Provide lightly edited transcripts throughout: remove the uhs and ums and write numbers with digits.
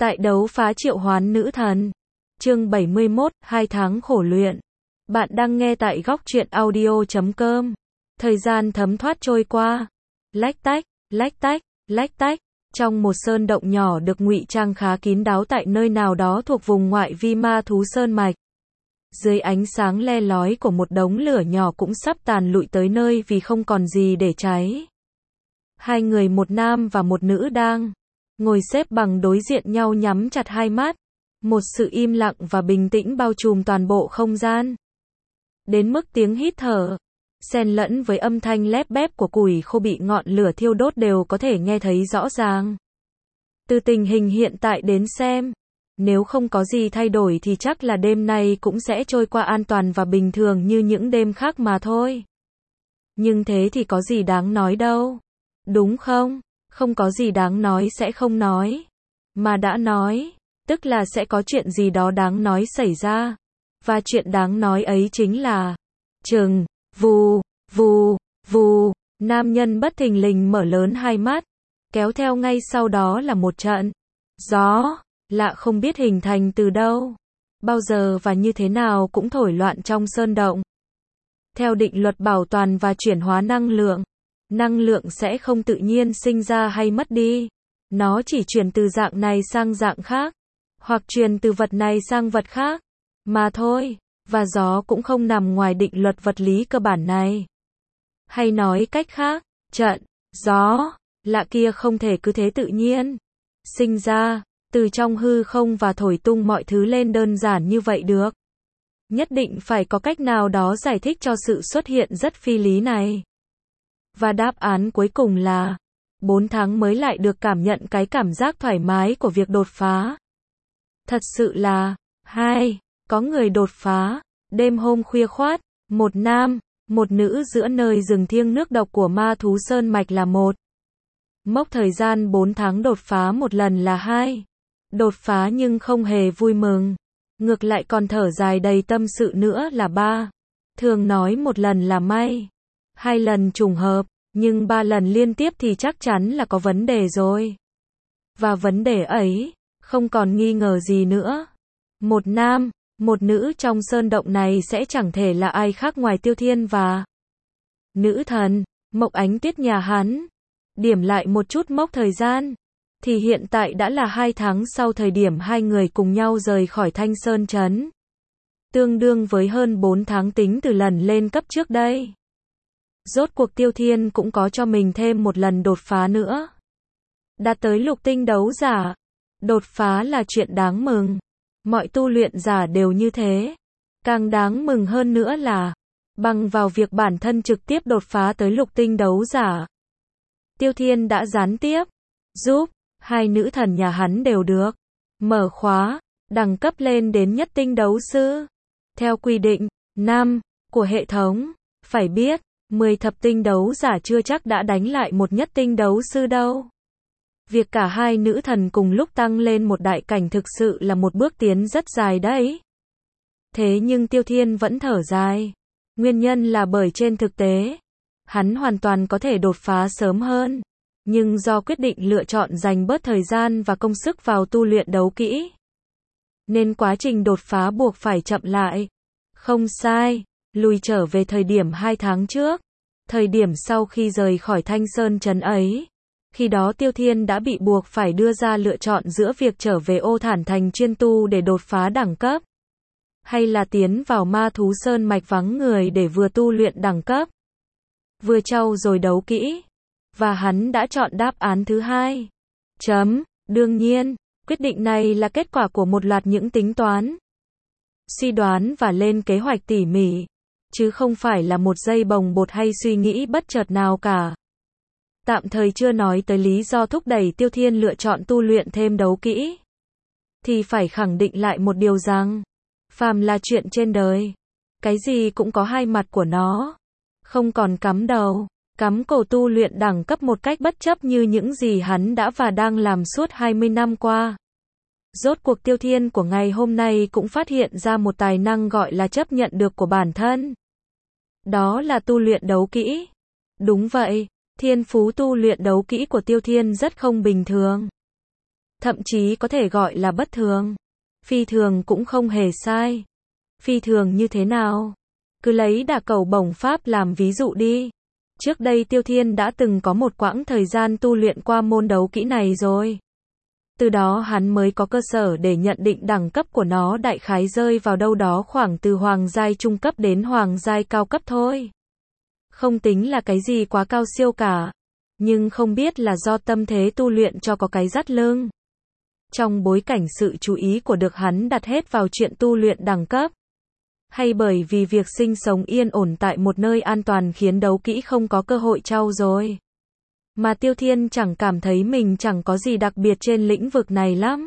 Tại đấu phá triệu hoán nữ thần. Chương 71, 2 tháng khổ luyện. Bạn đang nghe tại góc truyện audio.com. Thời gian thấm thoát trôi qua. Lách tách, lách tách, lách tách. Trong một sơn động nhỏ được ngụy trang khá kín đáo tại nơi nào đó thuộc vùng ngoại vi ma thú sơn mạch. Dưới ánh sáng le lói của một đống lửa nhỏ cũng sắp tàn lụi tới nơi vì không còn gì để cháy. Hai người, một nam và một nữ đang ngồi xếp bằng đối diện nhau, nhắm chặt hai mắt. Một sự im lặng và bình tĩnh bao trùm toàn bộ không gian. Đến mức tiếng hít thở, xen lẫn với âm thanh lép bép của củi khô bị ngọn lửa thiêu đốt đều có thể nghe thấy rõ ràng. Từ tình hình hiện tại đến xem, nếu không có gì thay đổi thì chắc là đêm nay cũng sẽ trôi qua an toàn và bình thường như những đêm khác mà thôi. Nhưng thế thì có gì đáng nói đâu, đúng không? Không có gì đáng nói sẽ không nói. Mà đã nói, tức là sẽ có chuyện gì đó đáng nói xảy ra. Và chuyện đáng nói ấy chính là chừng, vù, vù, vù, nam nhân bất thình lình mở lớn hai mắt, kéo theo ngay sau đó là một trận gió lạ không biết hình thành từ đâu, bao giờ và như thế nào cũng thổi loạn trong sơn động. Theo định luật bảo toàn và chuyển hóa năng lượng sẽ không tự nhiên sinh ra hay mất đi. Nó chỉ chuyển từ dạng này sang dạng khác, hoặc truyền từ vật này sang vật khác, mà thôi. Và gió cũng không nằm ngoài định luật vật lý cơ bản này. Hay nói cách khác, trận gió lạ kia không thể cứ thế tự nhiên sinh ra từ trong hư không và thổi tung mọi thứ lên đơn giản như vậy được. Nhất định phải có cách nào đó giải thích cho sự xuất hiện rất phi lý này. Và đáp án cuối cùng là 4 tháng mới lại được cảm nhận cái cảm giác thoải mái của việc đột phá. Thật sự là có người đột phá. Đêm hôm khuya khoát, một nam, một nữ giữa nơi rừng thiêng nước độc của ma thú sơn mạch là một. Mốc thời gian 4 tháng đột phá một lần là 2. Đột phá nhưng không hề vui mừng. Ngược lại còn thở dài đầy tâm sự nữa là 3. Thường nói một lần là may, 2 lần trùng hợp, nhưng 3 lần liên tiếp thì chắc chắn là có vấn đề rồi. Và vấn đề ấy, không còn nghi ngờ gì nữa. Một nam, một nữ trong sơn động này sẽ chẳng thể là ai khác ngoài Tiêu Thiên và nữ thần, Mộc Ánh Tuyết nhà hắn. Điểm lại một chút mốc thời gian, thì hiện tại đã là 2 tháng sau thời điểm hai người cùng nhau rời khỏi Thanh Sơn Trấn. Tương đương với hơn 4 tháng tính từ lần lên cấp trước đây. Rốt cuộc Tiêu Thiên cũng có cho mình thêm một lần đột phá nữa. Đạt tới lục tinh đấu giả. Đột phá là chuyện đáng mừng. Mọi tu luyện giả đều như thế. Càng đáng mừng hơn nữa là bằng vào việc bản thân trực tiếp đột phá tới lục tinh đấu giả. Tiêu Thiên đã gián tiếp giúp hai nữ thần nhà hắn đều được mở khóa, đẳng cấp lên đến nhất tinh đấu sư. Theo quy định 5 của hệ thống, phải biết 10 thập tinh đấu giả chưa chắc đã đánh lại một nhất tinh đấu sư đâu. Việc cả hai nữ thần cùng lúc tăng lên một đại cảnh thực sự là một bước tiến rất dài đấy. Thế nhưng Tiêu Thiên vẫn thở dài. Nguyên nhân là bởi trên thực tế, hắn hoàn toàn có thể đột phá sớm hơn. Nhưng do quyết định lựa chọn dành bớt thời gian và công sức vào tu luyện đấu kỹ, nên quá trình đột phá buộc phải chậm lại. Không sai, lùi trở về thời điểm 2 tháng trước. Thời điểm sau khi rời khỏi Thanh Sơn Trấn ấy. Khi đó Tiêu Thiên đã bị buộc phải đưa ra lựa chọn giữa việc trở về Ô Thản Thành chuyên tu để đột phá đẳng cấp, hay là tiến vào ma thú sơn mạch vắng người để vừa tu luyện đẳng cấp, vừa trau dồi đấu kỹ. Và hắn đã chọn đáp án thứ 2. Đương nhiên, quyết định này là kết quả của một loạt những tính toán, suy đoán và lên kế hoạch tỉ mỉ, chứ không phải là một giây bồng bột hay suy nghĩ bất chợt nào cả. Tạm thời chưa nói tới lý do thúc đẩy Tiêu Thiên lựa chọn tu luyện thêm đấu kỹ, thì phải khẳng định lại một điều rằng, phàm là chuyện trên đời, cái gì cũng có hai mặt của nó. Không còn cắm đầu, cắm cổ tu luyện đẳng cấp một cách bất chấp như những gì hắn đã và đang làm suốt 20 năm qua. Rốt cuộc Tiêu Thiên của ngày hôm nay cũng phát hiện ra một tài năng gọi là chấp nhận được của bản thân. Đó là tu luyện đấu kỹ. Đúng vậy. Thiên phú tu luyện đấu kỹ của Tiêu Thiên rất không bình thường. thậm chí có thể gọi là bất thường. Phi thường cũng không hề sai. Phi thường như thế nào? Cứ lấy đả cầu bổng pháp làm ví dụ đi. Trước đây Tiêu Thiên đã từng có một quãng thời gian tu luyện qua môn đấu kỹ này rồi. Từ đó hắn mới có cơ sở để nhận định đẳng cấp của nó đại khái rơi vào đâu đó khoảng từ hoàng giai trung cấp đến hoàng giai cao cấp thôi. Không tính là cái gì quá cao siêu cả. Nhưng không biết là do tâm thế tu luyện cho có cái dắt lưng. Trong bối cảnh sự chú ý của được hắn đặt hết vào chuyện tu luyện đẳng cấp. Hay bởi vì việc sinh sống yên ổn tại một nơi an toàn khiến đấu kỹ không có cơ hội trau dồi. Mà Tiêu Thiên chẳng cảm thấy mình chẳng có gì đặc biệt trên lĩnh vực này lắm.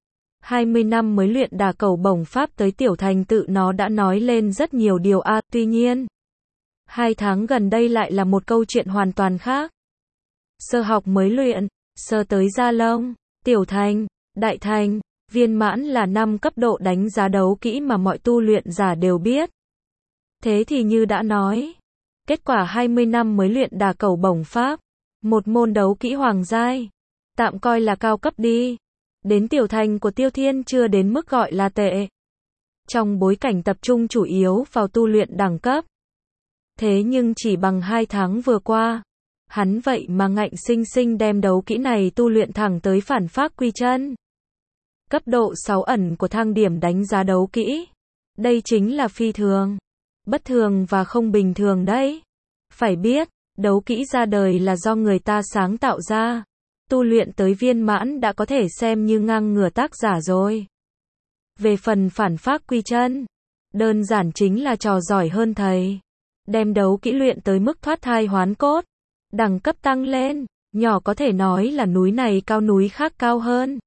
20 năm mới luyện đả cầu bổng pháp tới tiểu thành tự nó đã nói lên rất nhiều điều tuy nhiên. 2 tháng gần đây lại là một câu chuyện hoàn toàn khác. Sơ học mới luyện, sơ tới gia lông, tiểu thành, đại thành, viên mãn là 5 cấp độ đánh giá đấu kỹ mà mọi tu luyện giả đều biết. Thế thì như đã nói, kết quả 20 năm mới luyện đả cầu bổng pháp, một môn đấu kỹ hoàng giai, tạm coi là cao cấp đi. Đến tiểu thành của Tiêu Thiên chưa đến mức gọi là tệ. Trong bối cảnh tập trung chủ yếu vào tu luyện đẳng cấp. Thế nhưng chỉ bằng 2 tháng vừa qua, hắn vậy mà ngạnh sinh sinh đem đấu kỹ này tu luyện thẳng tới phản phác quy chân. Cấp độ 6 ẩn của thang điểm đánh giá đấu kỹ. Đây chính là phi thường, bất thường và không bình thường đấy. Phải biết, đấu kỹ ra đời là do người ta sáng tạo ra. Tu luyện tới viên mãn đã có thể xem như ngang ngửa tác giả rồi. Về phần phản phác quy chân, đơn giản chính là trò giỏi hơn thầy. Đem đấu kỹ luyện tới mức thoát thai hoán cốt. Đẳng cấp tăng lên, nhỏ có thể nói là núi này cao núi khác cao hơn.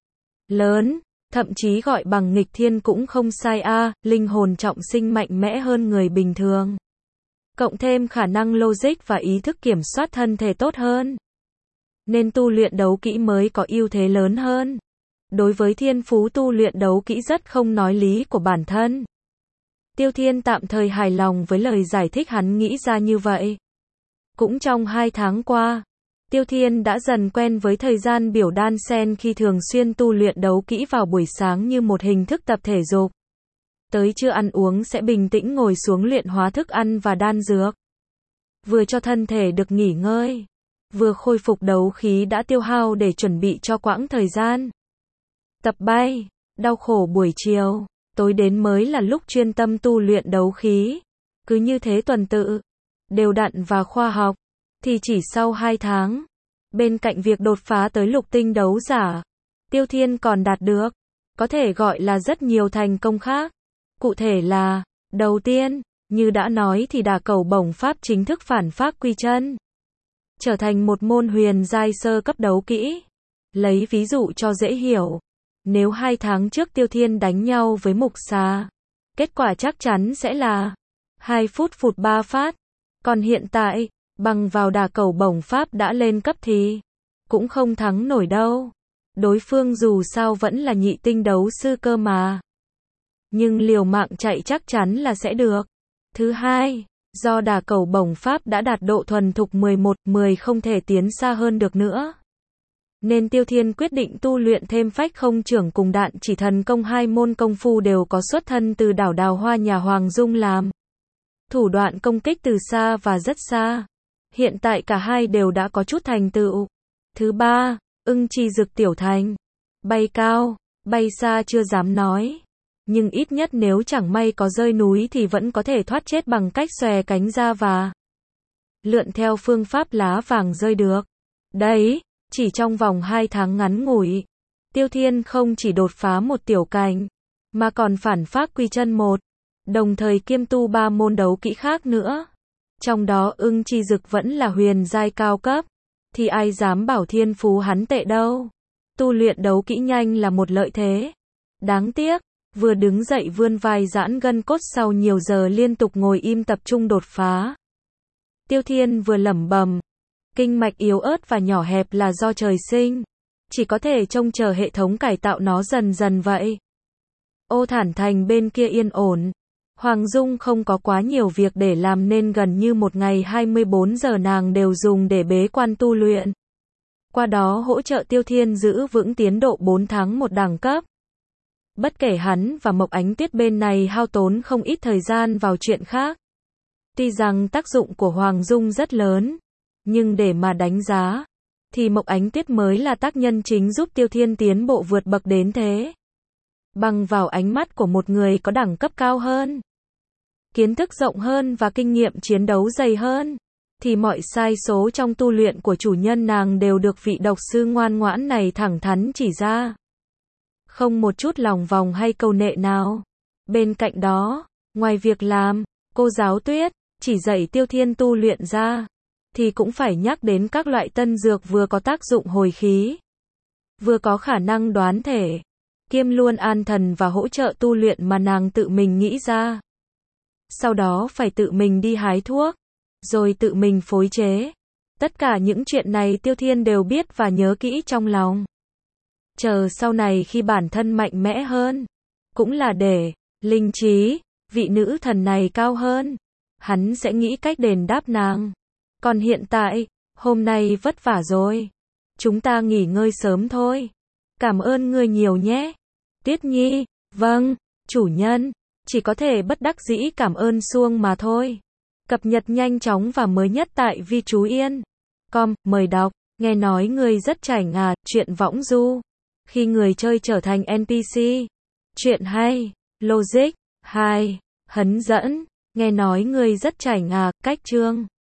Lớn, thậm chí gọi bằng nghịch thiên cũng không sai linh hồn trọng sinh mạnh mẽ hơn người bình thường. Cộng thêm khả năng logic và ý thức kiểm soát thân thể tốt hơn. Nên tu luyện đấu kỹ mới có ưu thế lớn hơn. Đối với thiên phú tu luyện đấu kỹ rất không nói lý của bản thân. Tiêu Thiên tạm thời hài lòng với lời giải thích hắn nghĩ ra như vậy. Cũng trong 2 tháng qua, Tiêu Thiên đã dần quen với thời gian biểu đan sen khi thường xuyên tu luyện đấu kỹ vào buổi sáng như một hình thức tập thể dục. Tới trưa ăn uống sẽ bình tĩnh ngồi xuống luyện hóa thức ăn và đan dược. Vừa cho thân thể được nghỉ ngơi, vừa khôi phục đấu khí đã tiêu hao để chuẩn bị cho quãng thời gian tập bay, đau khổ buổi chiều, tối đến mới là lúc chuyên tâm tu luyện đấu khí. Cứ như thế tuần tự, đều đặn và khoa học, thì chỉ sau 2 tháng, bên cạnh việc đột phá tới lục tinh đấu giả, Tiêu Thiên còn đạt được, có thể gọi là rất nhiều thành công khác. Cụ thể là, đầu tiên, như đã nói thì đả cầu bổng pháp chính thức phản phác quy chân. Trở thành một môn huyền giai sơ cấp đấu kỹ. Lấy ví dụ cho dễ hiểu. Nếu 2 tháng trước Tiêu Thiên đánh nhau với mục xà, kết quả chắc chắn sẽ là 2 phút phụt 3 phát. Còn hiện tại, bằng vào đả cầu bổng pháp đã lên cấp thì cũng không thắng nổi đâu. Đối phương dù sao vẫn là nhị tinh đấu sư cơ mà. Nhưng liều mạng chạy chắc chắn là sẽ được. Thứ hai, do đả cầu bổng pháp đã đạt độ thuần thục 11-10 không thể tiến xa hơn được nữa. Nên Tiêu Thiên quyết định tu luyện thêm phách không trưởng cùng đạn chỉ thần công, 2 môn công phu đều có xuất thân từ đảo Đào Hoa nhà Hoàng Dung làm. Thủ đoạn công kích từ xa và rất xa. Hiện tại cả hai đều đã có chút thành tựu. Thứ ba, ưng chi dực tiểu thành. Bay cao, bay xa chưa dám nói. Nhưng ít nhất nếu chẳng may có rơi núi thì vẫn có thể thoát chết bằng cách xòe cánh ra và lượn theo phương pháp lá vàng rơi được. Đấy, chỉ trong vòng 2 tháng ngắn ngủi, Tiêu Thiên không chỉ đột phá một tiểu cảnh, mà còn phản phác quy chân 1, đồng thời kiêm tu 3 môn đấu kỹ khác nữa. Trong đó ưng chi dực vẫn là huyền giai cao cấp, thì ai dám bảo thiên phú hắn tệ đâu. Tu luyện đấu kỹ nhanh là một lợi thế. Đáng tiếc, vừa đứng dậy vươn vai giãn gân cốt sau nhiều giờ liên tục ngồi im tập trung đột phá. Tiêu Thiên vừa lẩm bẩm, kinh mạch yếu ớt và nhỏ hẹp là do trời sinh, chỉ có thể trông chờ hệ thống cải tạo nó dần dần vậy. Ô Thản Thành bên kia yên ổn, Hoàng Dung không có quá nhiều việc để làm nên gần như một ngày 24 giờ nàng đều dùng để bế quan tu luyện. qua đó hỗ trợ Tiêu Thiên giữ vững tiến độ 4 tháng một đẳng cấp. Bất kể hắn và Mộc Ánh Tuyết bên này hao tốn không ít thời gian vào chuyện khác. Tuy rằng tác dụng của Hoàng Dung rất lớn, nhưng để mà đánh giá, thì Mộc Ánh Tuyết mới là tác nhân chính giúp Tiêu Thiên tiến bộ vượt bậc đến thế. Bằng vào ánh mắt của một người có đẳng cấp cao hơn, kiến thức rộng hơn và kinh nghiệm chiến đấu dày hơn, thì mọi sai số trong tu luyện của chủ nhân nàng đều được vị độc sư ngoan ngoãn này thẳng thắn chỉ ra. Không một chút lòng vòng hay câu nệ nào. Bên cạnh đó, ngoài việc làm, cô giáo Tuyết chỉ dạy Tiêu Thiên tu luyện ra, thì cũng phải nhắc đến các loại tân dược vừa có tác dụng hồi khí, vừa có khả năng đoán thể, kiêm luôn an thần và hỗ trợ tu luyện mà nàng tự mình nghĩ ra. Sau đó phải tự mình đi hái thuốc, rồi tự mình phối chế. Tất cả những chuyện này Tiêu Thiên đều biết và nhớ kỹ trong lòng. Chờ sau này khi bản thân mạnh mẽ hơn, cũng là để linh trí vị nữ thần này cao hơn, hắn sẽ nghĩ cách đền đáp nàng. Còn hiện tại, hôm nay vất vả rồi, chúng ta nghỉ ngơi sớm thôi. Cảm ơn ngươi nhiều nhé. Tuyết Nhi, vâng, chủ nhân, chỉ có thể bất đắc dĩ cảm ơn suông mà thôi. Cập nhật nhanh chóng và mới nhất tại Vi Chú Yên. Mời đọc, nghe nói ngươi rất chảnh à, chuyện võng du. Khi người chơi trở thành NPC. Chuyện hay, logic, 2, hấn dẫn, nghe nói ngươi rất chảnh à, cách chương.